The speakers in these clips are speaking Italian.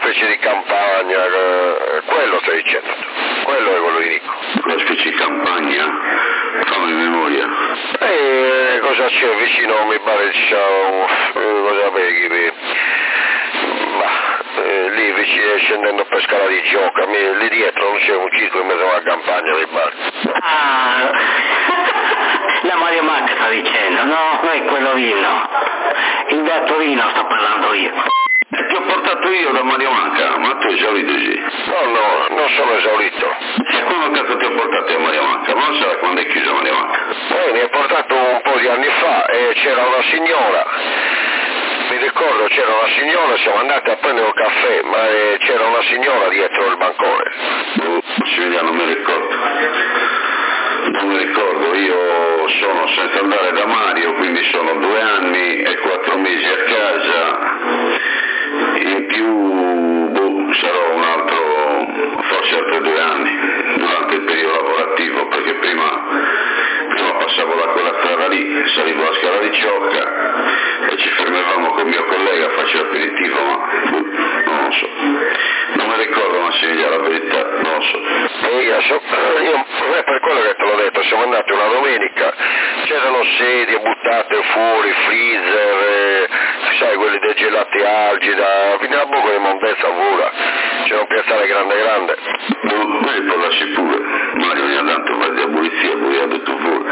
specie di campagna, quello stai dicendo, quello è quello di Nico. Una specie di campagna? Fammi memoria. Cosa c'è vicino, mi pare cosa vedi? Lì vicino, scendendo per scala di Gioca, lì dietro non c'è un circo in mezzo alla campagna, mi pare. Ah, la Mario Manca sta dicendo, no, non è quello lì, no. Il Gattorino sto parlando io. Ti ho portato io da Mario Manca, ma tu hai esaurito sì? No, non sono esaurito. E quando cazzo ti ho portato a Mario Manca? Ma non sai quando è chiuso Mario Manca? Mi ha portato un po' di anni fa e c'era una signora. Mi ricordo c'era una signora, siamo andati a prendere un caffè, ma c'era una signora dietro il bancone. Non mi ricordo. Non mi ricordo, io sono senza andare da Mario, quindi sono 2 anni e 4 mesi a casa, in più sarò un altro, forse altri 2 anni, durante il periodo lavorativo, perché prima passavo da quella strada lì, salivo la scala di Ciocca e ci fermavamo con mio collega, facevo aperitivo, ma non lo so. Non mi ricordo Massimiliano, la verità, non lo so. Io per quello che te l'ho detto, siamo andati una domenica, c'erano sedie buttate fuori, freezer, sai quelli dei gelati Algida, fino a poco di mondezza pura, c'era un piazzale grande. Poi parlassi pure, Mario mi ha dato un po' di pulizia, poi ha detto pure.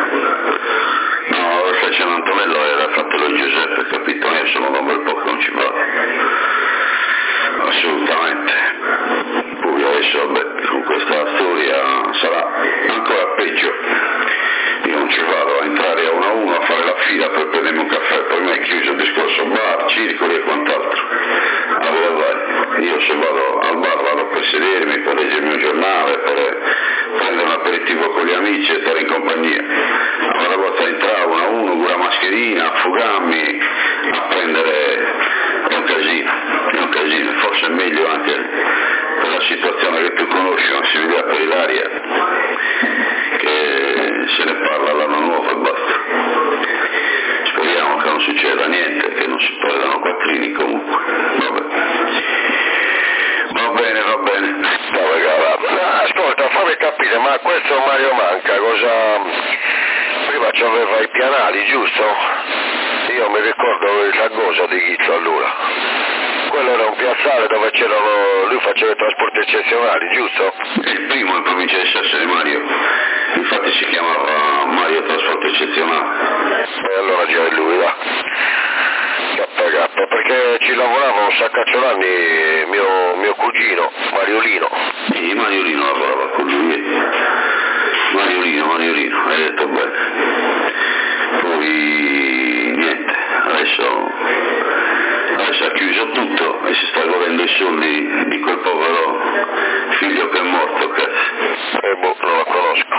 No, lo faccio Antonello era fatelo Giuseppe, capito? Io sono da un bel po' che non ci vado. Assolutamente. Poi adesso, vabbè, con questa storia sarà ancora peggio. Io non ci vado a entrare a 1 a 1 a fare la fila per prendermi un caffè, per me è chiuso il discorso bar, circoli e quant'altro. Allora vai, io se vado al bar vado per sedermi, per leggere il mio giornale, per prendere un aperitivo con gli amici e stare in compagnia. Ma una volta entrare 1 a 1 con la mascherina, affogarmi, a prendere è un casino, forse è meglio anche per la situazione che tu conosci, Massimiliano, per l'aria, che se ne parla l'anno nuovo e basta. Speriamo che non succeda niente, che non si prendano quattrini comunque. Va bene. Ascolta, fammi capire, ma questo Mario Manca cosa... Prima c'aveva i pianali, giusto? Io mi ricordo il Ragosa di Ghizzo allora. Quello era un piazzale dove c'erano... lui faceva i trasporti eccezionali, giusto? È il primo in provincia di Sassari, Mario. Infatti si chiamava Mario Trasporto Eccezionale. E allora già è lui, va. K, perché ci lavorava un saccaccio d'anni mio cugino, Mariolino. Sì, Mariolino lavorava con lui. Mariolino, hai detto bene. Poi niente, adesso ha chiuso tutto e si sta godendo i soldi di quel povero figlio che è morto, cazzo. Non la conosco.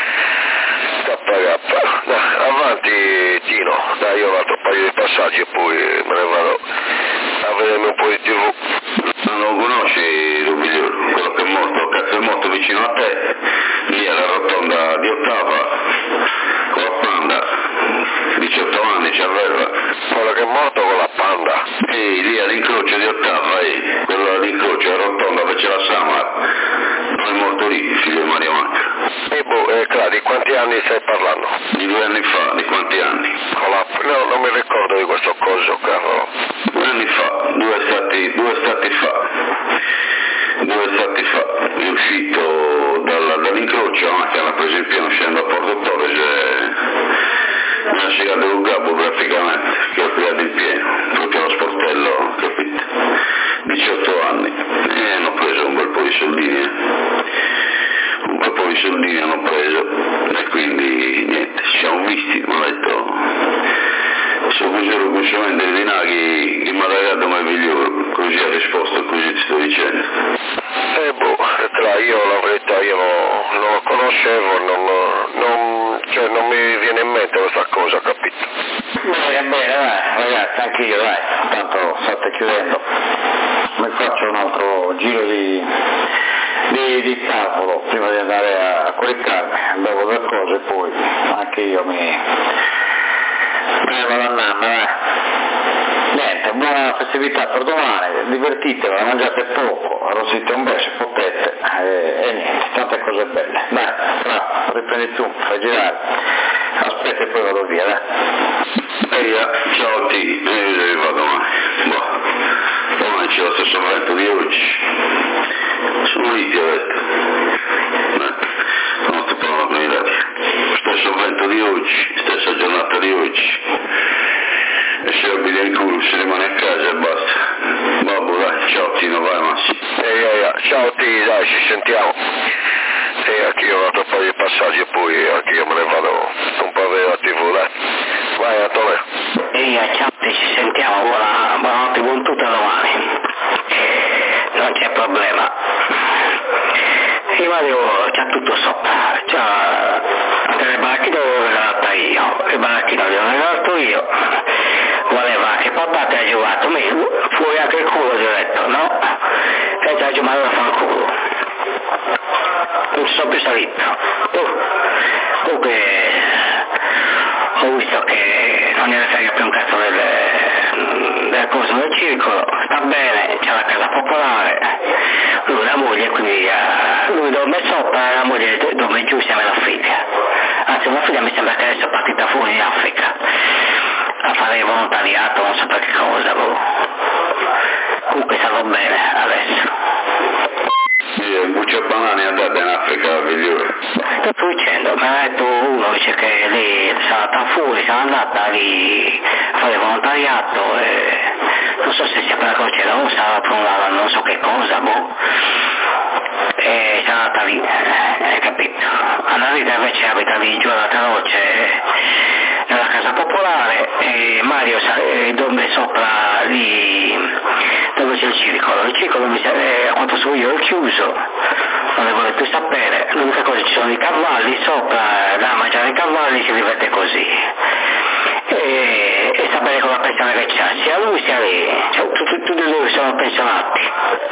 Dai, avanti Tino, dai, io ho un altro paio di passaggi e poi me ne vado a vedermi un po' di TV. Non lo conosci Rubigliolo, quello che è morto, cazzo è morto vicino a te, lì alla rotonda di Ottava, con la Panda, 18 anni ci aveva. Quello che è morto con la Panda? Sì, lì all'incrocio di Ottava, quello all'incrocio, la rotonda dove c'è la Samar, non è morto lì, il figlio di Mario Manca. Di quanti anni stai parlando? Di 2 anni fa, di quanti anni? No, non mi ricordo di questo coso, caro. 2 anni fa, due stati fa, è uscito dall'incrocio, la macchina per esempio non scendo a Porto Torres, mi ha scigato un capo praticamente, che ho creato in pieno, proprio allo sportello, capito? 18 anni, e hanno preso un bel po' di soldini hanno preso, e quindi niente, ci siamo visti, mi ha detto, se facessero consumente di Naghi, che mi ha regalato mai migliore, così ha risposto, così ti sto dicendo. Io la verità, io non lo conoscevo, non mi viene in mente questa cosa, capito? Bene, dai, ragazzi, anche io, dai, tanto state chiudendo. Mi faccio un altro giro di tavolo prima di andare a coricarmi, bevo due cose e poi anche io me ne vado a nanna, Niente, niente, buona festività per domani, divertitevi, mangiate poco, arrostite un bel se potete, e niente, tante cose belle. Dai, riprendi tu, fai girare, aspetta e poi vado via, dai. Ciao T, io vado domani. Domani c'è lo stesso vento di oggi. Sono lì, ti ho detto. Non ti parlo con i dati. Stesso vento di oggi, stessa giornata di oggi. E se abiti in culo, si rimane a casa e basta. Babbo, dai, ciao Tino, vai Massi. Ciao T, dai, ci sentiamo. E anch'io ho dato un paio di passaggi e poi anch'io me ne vado un po' a vedere la TV, dai. Vai Antonio. Ciao T, ci sentiamo, buonanotte, buon tutto domani. Non c'è problema. Io vado, c'ha tutto sopra, c'ha delle baracchine l'ho regalata io, le baracchine le ho regalato io, voleva che papà ti ha giocato, fuori anche il culo, gli ho detto, no? E ti ha giocato a fare il culo. Non ci sono più salito. Comunque ho visto che non gliene frega più un cazzo del corso del circolo, sta bene, c'è la casa popolare, lui la moglie, quindi lui dorme sopra, la moglie dorme giù insieme alla figlia. Anzi, una figlia mi sembra che adesso è partita fuori in Africa a fare volontariato, non so per che cosa, comunque stanno bene adesso. Buccia Banani è andata in Africa, figliore. Che sto dicendo? Mi ha detto uno, dice che lei è stata fuori, è andata lì a fare volontariato e non so se sia per la Croce Rossa, per non so che cosa, e è andata lì, hai capito? Annalisa invece abita lì giù alla Croce, nella casa popolare, e Mario dorme sopra lì dove c'è il circolo a quanto so io è chiuso, non ne volete sapere, l'unica cosa ci sono i cavalli sopra, da mangiare i cavalli, si diverte così e sta bene con la pensione che c'ha, sia lui sia lei, cioè, tutti e due sono pensionati.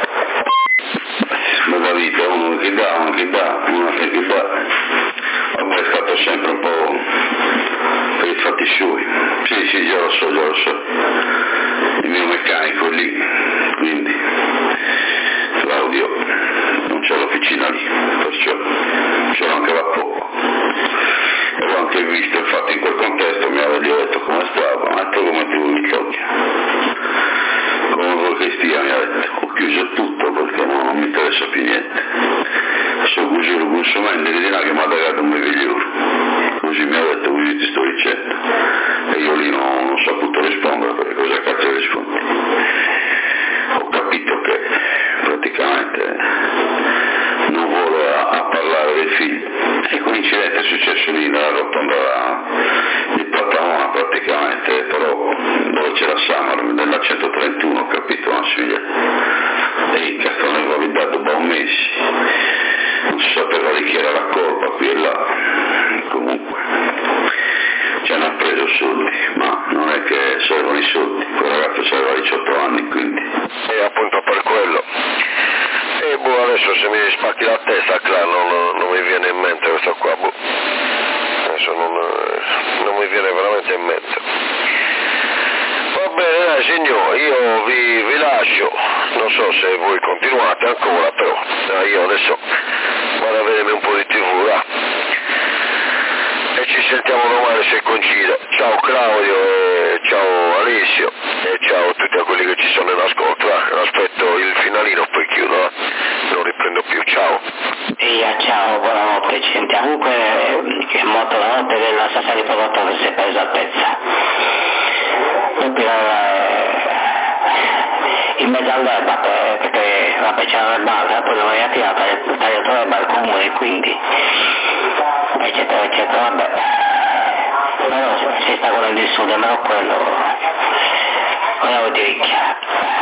Bella vita, uno che dà, uno che dà. Vabbè, è stato sempre un po' per i fatti suoi. Sì, già lo so. Il mio meccanico è lì, quindi Claudio non c'è l'officina lì, perciò c'era anche da poco. E l'ho anche visto, infatti in quel contesto mi aveva detto come stava, ma tu come ti vuoi Claudio? Come vuoi che stia, mi ha detto, ho chiuso tutto perché non mi interessa più niente. Se ho chiuso il consumente, di là che mi ha dato un migliore. Così mi ha detto, così ti sto dicendo. E io lì non ho saputo rispondere, perché cosa cazzo rispondi? Ho capito che praticamente non vuole a parlare dei figli. E quell'incidente è successo lì nella rotonda di Patamona praticamente, però dove c'era Summer, nella 131, ho capito, Massimiliano? E il cazzo ne avevo dato da un mese. Non si sapeva di chi era la colpa qui e là. Comunque ci hanno preso soldi, ma non è che servono i soldi, quel ragazzo aveva 18 anni, quindi. E appunto per quello. E adesso se mi spacchi la testa, claro, non mi viene in mente questo qua, adesso non mi viene veramente in mente. Va bene, dai signori, io vi lascio, non so se voi continuate ancora, però io adesso vado a vedermi un po' di TV, là. E ci sentiamo domani se coincide. Ciao Claudio e ciao Alessio e ciao a tutti quelli che ci sono in ascolto. Aspetto il finalino poi chiudo, non riprendo più. Ciao. Ciao, buonanotte, ci sentiamo. Comunque è morto la notte della salsa di prodotto che si è presa altezza. In mezzo all'erba perché vabbè c'era l'erba, poi l'ho riattivata, ho tagliato l'erba al comune, quindi eccetera, vabbè. Però si sta godendo il sud, almeno quello volevo dire chiaro.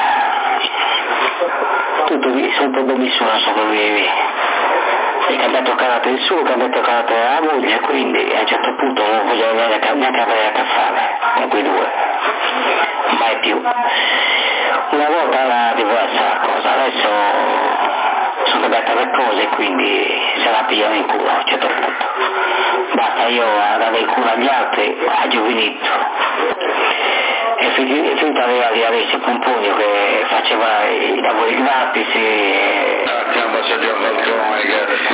Tutto lì, sono problemi su, non so come vivi. E che ha detto carattere il suo, che ha detto carattere la moglie, quindi a un certo punto non voglio neanche avere a che fare con quei due. Mai più. Una volta era diversa la cosa, adesso sono cambiate le cose, quindi se la pigliano in culo a un certo punto. Basta io dare il culo agli altri, a giovinetto. e finta aveva di avessi un pugno che faceva i lavori gratis Stiamo facendo Falcone, grazie.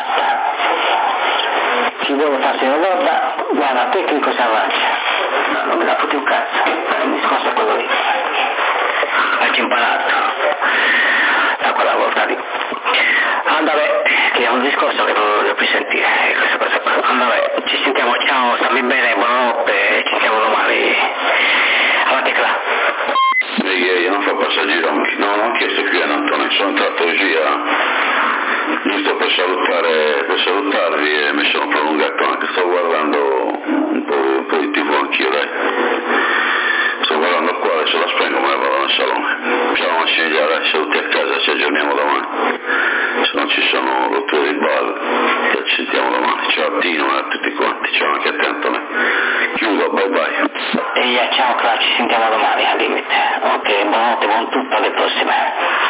chi vuole farsi una volta guarda tecnico si arrangia, non me la fotti un cazzo, il discorso è quello lì, hai imparato da quella volta lì. Andare, che è un discorso che non voglio più sentire, questa cosa qua. Andare, ci sentiamo, ciao, stammi bene, buonanotte, ci sentiamo domani. Avanti qua. Io non fa passaggio, non ho chiesto qui a Antonio, sono entrato via giusto per salutarvi e mi sono prolungato anche, sto guardando un po' di TV anch'io, dai. Sto guardando qua, adesso la spengo, me ne vado nel salone. Ciao Massimiliano, dai, saluti a casa, ci aggiorniamo domani. Se non ci sono rotture di balle, ci sentiamo domani. Ciao a Tino e a tutti quanti, ciao anche a te Antonio. Chiudo, bye bye. E ciao, ci sentiamo domani al limite. Ok, buonanotte, buon tutto, alle prossime.